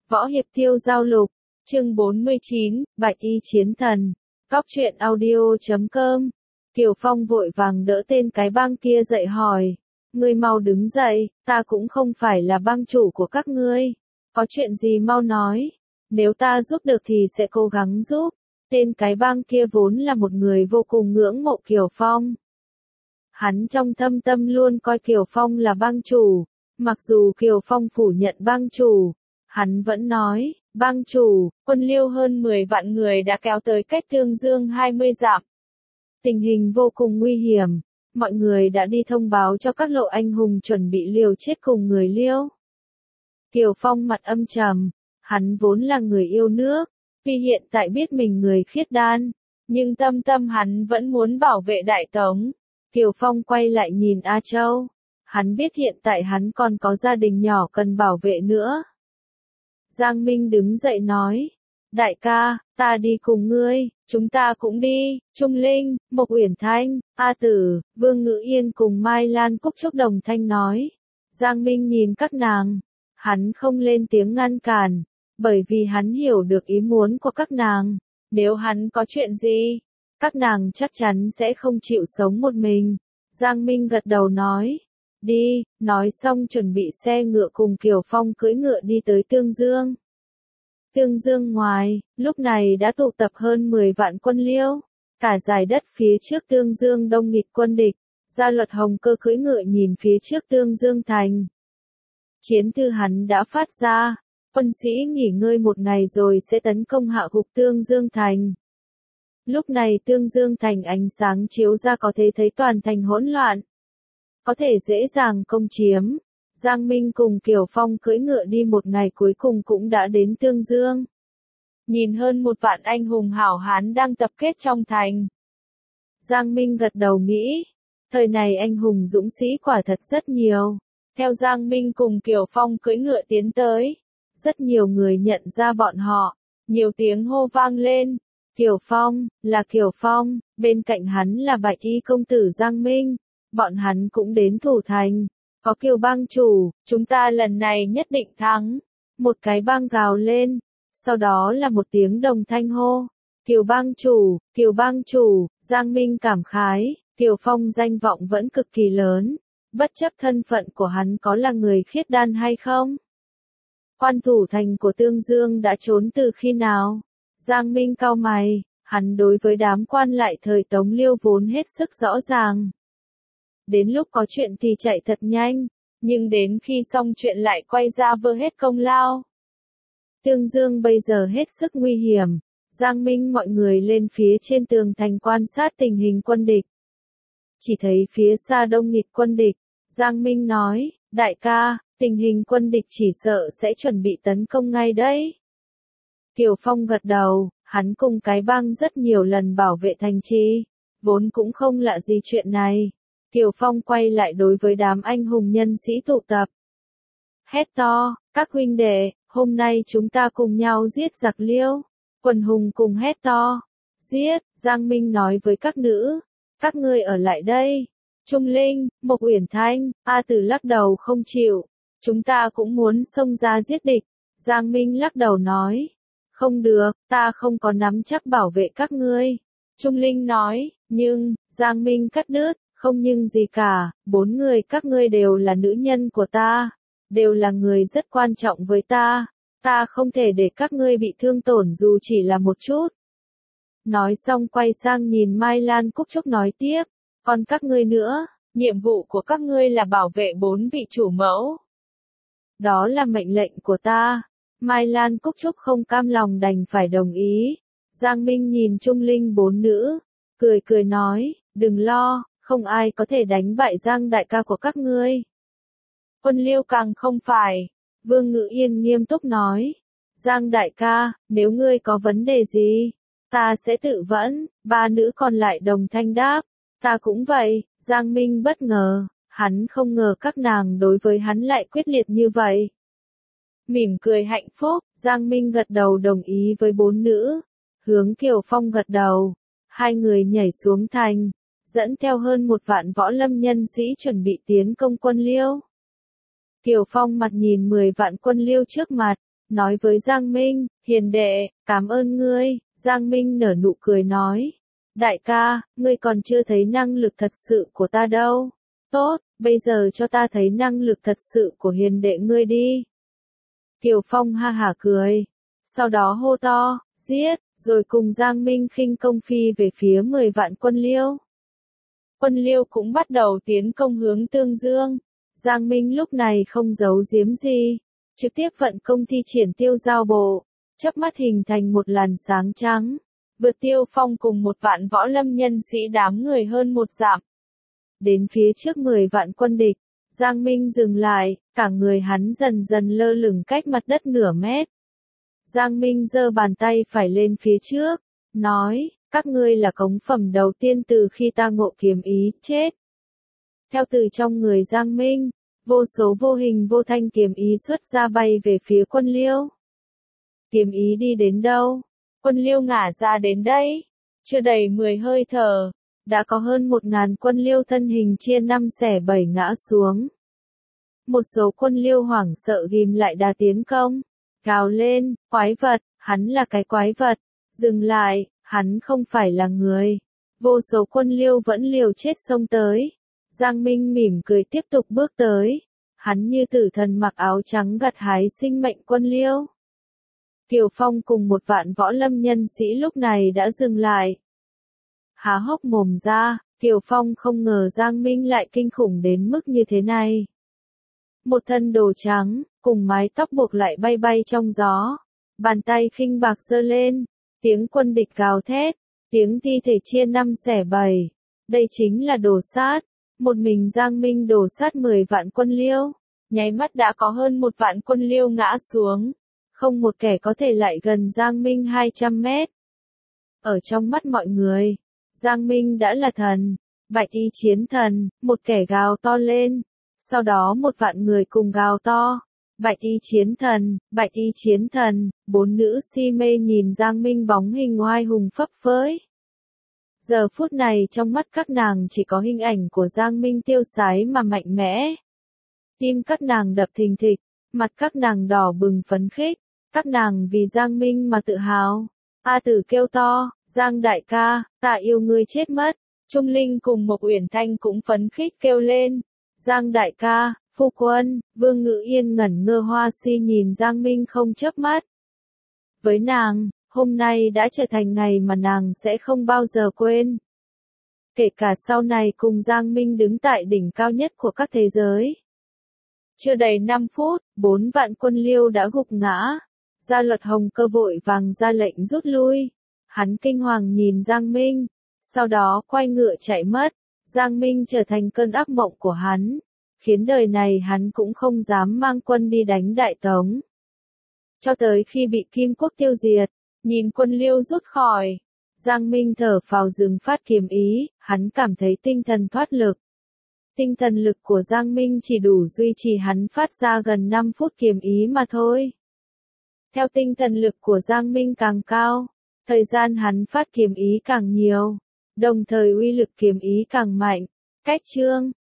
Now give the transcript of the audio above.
Võ Hiệp Tiêu Giao Lục, chương 49, Bạch Y Chiến Thần, Cóc truyện audio.com. Kiều Phong vội vàng đỡ tên cái bang kia dậy hỏi, ngươi mau đứng dậy, ta cũng không phải là bang chủ của các ngươi, có chuyện gì mau nói, nếu ta giúp được thì sẽ cố gắng giúp. Tên cái bang kia vốn là một người vô cùng ngưỡng mộ Kiều Phong. Hắn trong thâm tâm luôn coi Kiều Phong là bang chủ, mặc dù Kiều Phong phủ nhận bang chủ, hắn vẫn nói, bang chủ, quân Liêu hơn 10 vạn người đã kéo tới cách Tương Dương 20 dặm. Tình hình vô cùng nguy hiểm, mọi người đã đi thông báo cho các lộ anh hùng chuẩn bị liều chết cùng người Liêu. Kiều Phong mặt âm trầm, hắn vốn là người yêu nước, tuy hiện tại biết mình người khiết đan, nhưng tâm hắn vẫn muốn bảo vệ Đại Tống. Kiều Phong quay lại nhìn A Châu, hắn biết hiện tại hắn còn có gia đình nhỏ cần bảo vệ nữa. Giang Minh đứng dậy nói, đại ca, ta đi cùng ngươi, chúng ta cũng đi. Trung Linh, Mộc Uyển Thanh, A Tử, Vương Ngữ Yên cùng Mai Lan Cúc Trúc đồng thanh nói. Giang Minh nhìn các nàng, hắn không lên tiếng ngăn cản, bởi vì hắn hiểu được ý muốn của các nàng. Nếu hắn có chuyện gì, các nàng chắc chắn sẽ không chịu sống một mình. Giang Minh gật đầu nói, đi, nói xong chuẩn bị xe ngựa cùng Kiều Phong cưỡi ngựa đi tới Tương Dương. Tương Dương ngoài, lúc này đã tụ tập hơn 10 vạn quân Liêu, cả dải đất phía trước Tương Dương đông nghịt quân địch. Gia Luật Hồng Cơ cưỡi ngựa nhìn phía trước Tương Dương thành. Chiến thư hắn đã phát ra, quân sĩ nghỉ ngơi một ngày rồi sẽ tấn công hạ gục Tương Dương thành. Lúc này Tương Dương thành ánh sáng chiếu ra có thể thấy toàn thành hỗn loạn, có thể dễ dàng công chiếm. Giang Minh cùng Kiều Phong cưỡi ngựa đi một ngày cuối cùng cũng đã đến Tương Dương. Nhìn hơn 1 vạn anh hùng hảo hán đang tập kết trong thành. Giang Minh gật đầu nghĩ, thời này anh hùng dũng sĩ quả thật rất nhiều. Theo Giang Minh cùng Kiều Phong cưỡi ngựa tiến tới, rất nhiều người nhận ra bọn họ, nhiều tiếng hô vang lên. Kiều Phong, là Kiều Phong, bên cạnh hắn là Bạch Y công tử Giang Minh, bọn hắn cũng đến thủ thành. Có Kiều bang chủ, chúng ta lần này nhất định thắng. Một cái bang gào lên, sau đó là một tiếng đồng thanh hô. Kiều bang chủ, Giang Minh cảm khái, Kiều Phong danh vọng vẫn cực kỳ lớn, bất chấp thân phận của hắn có là người khiết đan hay không. Quan thủ thành của Tương Dương đã trốn từ khi nào? Giang Minh cau mày, hắn đối với đám quan lại thời Tống Liêu vốn hết sức rõ ràng. Đến lúc có chuyện thì chạy thật nhanh, nhưng đến khi xong chuyện lại quay ra vơ hết công lao. Tương Dương bây giờ hết sức nguy hiểm. Giang Minh mọi người lên phía trên tường thành quan sát tình hình quân địch. Chỉ thấy phía xa đông nghịt quân địch. Giang Minh nói, đại ca, tình hình quân địch chỉ sợ sẽ chuẩn bị tấn công ngay đấy. Kiều Phong gật đầu, hắn cùng cái bang rất nhiều lần bảo vệ thành trì, vốn cũng không lạ gì chuyện này. Kiều Phong quay lại đối với đám anh hùng nhân sĩ tụ tập. Hét to, các huynh đệ, hôm nay chúng ta cùng nhau giết giặc Liêu. Quần hùng cùng hét to, giết. Giang Minh nói với các nữ, các ngươi ở lại đây. Trung Linh, Mộc Uyển Thanh, A Tử lắc đầu không chịu, chúng ta cũng muốn xông ra giết địch. Giang Minh lắc đầu nói, không được, ta không có nắm chắc bảo vệ các ngươi. Trung Linh nói, nhưng, Giang Minh cắt đứt, không nhưng gì cả, 4 người các ngươi đều là nữ nhân của ta, đều là người rất quan trọng với ta không thể để các ngươi bị thương tổn dù chỉ là một chút. Nói xong quay sang nhìn Mai Lan Cúc Trúc nói tiếp, còn các ngươi nữa, nhiệm vụ của các ngươi là bảo vệ 4 vị chủ mẫu. Đó là mệnh lệnh của ta. Mai Lan Cúc Trúc không cam lòng đành phải đồng ý. Giang Minh nhìn Trung Linh 4 nữ, cười nói, đừng lo, không ai có thể đánh bại Giang đại ca của các ngươi. Quân Liêu càng không phải. Vương Ngữ Yên nghiêm túc nói, Giang đại ca, nếu ngươi có vấn đề gì, ta sẽ tự vẫn. 3 nữ còn lại đồng thanh đáp, ta cũng vậy. Giang Minh bất ngờ, hắn không ngờ các nàng đối với hắn lại quyết liệt như vậy. Mỉm cười hạnh phúc, Giang Minh gật đầu đồng ý với 4 nữ, hướng Kiều Phong gật đầu, hai người nhảy xuống thành, dẫn theo hơn 1 vạn võ lâm nhân sĩ chuẩn bị tiến công quân Liêu. Kiều Phong mặt nhìn 10 vạn quân Liêu trước mặt, nói với Giang Minh, hiền đệ, cảm ơn ngươi. Giang Minh nở nụ cười nói, đại ca, ngươi còn chưa thấy năng lực thật sự của ta đâu. Tốt, bây giờ cho ta thấy năng lực thật sự của hiền đệ ngươi đi. Kiều Phong ha hả cười, sau đó hô to, giết, rồi cùng Giang Minh khinh công phi về phía 10 vạn quân Liêu. Quân Liêu cũng bắt đầu tiến công hướng Tương Dương. Giang Minh lúc này không giấu giếm gì, trực tiếp vận công thi triển tiêu giao bộ, chớp mắt hình thành một làn sáng trắng, vượt Tiêu Phong cùng 1 vạn võ lâm nhân sĩ đám người hơn 1 dặm. Đến phía trước 10 vạn quân địch, Giang Minh dừng lại, cả người hắn dần dần lơ lửng cách mặt đất nửa mét. Giang Minh giơ bàn tay phải lên phía trước, nói, các ngươi là cống phẩm đầu tiên từ khi ta ngộ kiếm ý, chết. Theo từ trong người Giang Minh, vô số vô hình vô thanh kiếm ý xuất ra bay về phía quân Liêu. Kiếm ý đi đến đâu? Quân Liêu ngả ra đến đây. Chưa đầy 10 hơi thở, đã có hơn 1000 quân Liêu thân hình chia 5 xẻ 7 ngã xuống. Một số quân Liêu hoảng sợ ghim lại đà tiến công, gào lên, quái vật, hắn là cái quái vật, dừng lại, hắn không phải là người. Vô số quân Liêu vẫn liều chết xông tới. Giang Minh mỉm cười tiếp tục bước tới, hắn như tử thần mặc áo trắng gặt hái sinh mệnh quân Liêu. Kiều Phong cùng 1 vạn võ lâm nhân sĩ lúc này đã dừng lại. Há hốc mồm ra, Kiều Phong không ngờ Giang Minh lại kinh khủng đến mức như thế này. Một thân đồ trắng, cùng mái tóc buộc lại bay bay trong gió, bàn tay khinh bạc giơ lên, tiếng quân địch gào thét, tiếng thi thể chia 5 xẻ 7. Đây chính là đồ sát. Một mình Giang Minh đổ sát 10 vạn quân Liêu, nháy mắt đã có hơn 1 vạn quân Liêu ngã xuống, không một kẻ có thể lại gần Giang Minh 200 mét. Ở trong mắt mọi người, Giang Minh đã là thần, bạch y chiến thần, một kẻ gào to lên, sau đó 1 vạn người cùng gào to, bạch y chiến thần, bạch y chiến thần, 4 nữ si mê nhìn Giang Minh bóng hình oai hùng phấp phới. Giờ phút này trong mắt các nàng chỉ có hình ảnh của Giang Minh tiêu sái mà mạnh mẽ. Tim các nàng đập thình thịch, mặt các nàng đỏ bừng phấn khích, các nàng vì Giang Minh mà tự hào. A Tử kêu to, Giang đại ca, ta yêu ngươi chết mất. Trung Linh cùng Mộc Uyển Thanh cũng phấn khích kêu lên, Giang đại ca, phu quân. Vương Ngữ Yên ngẩn ngơ hoa si nhìn Giang Minh không chớp mắt. Với nàng, hôm nay đã trở thành ngày mà nàng sẽ không bao giờ quên. Kể cả sau này cùng Giang Minh đứng tại đỉnh cao nhất của các thế giới. Chưa đầy 5 phút, 4 vạn quân Liêu đã gục ngã. Gia Luật Hồng Cơ vội vàng ra lệnh rút lui. Hắn kinh hoàng nhìn Giang Minh, sau đó quay ngựa chạy mất. Giang Minh trở thành cơn ác mộng của hắn, khiến đời này hắn cũng không dám mang quân đi đánh Đại Tống. Cho tới khi bị Kim Quốc tiêu diệt, nhìn quân Liêu rút khỏi, Giang Minh thở phào dừng phát kiếm ý, hắn cảm thấy tinh thần thoát lực. Tinh thần lực của Giang Minh chỉ đủ duy trì hắn phát ra gần 5 phút kiếm ý mà thôi. Theo tinh thần lực của Giang Minh càng cao, thời gian hắn phát kiếm ý càng nhiều, đồng thời uy lực kiếm ý càng mạnh. Cách chương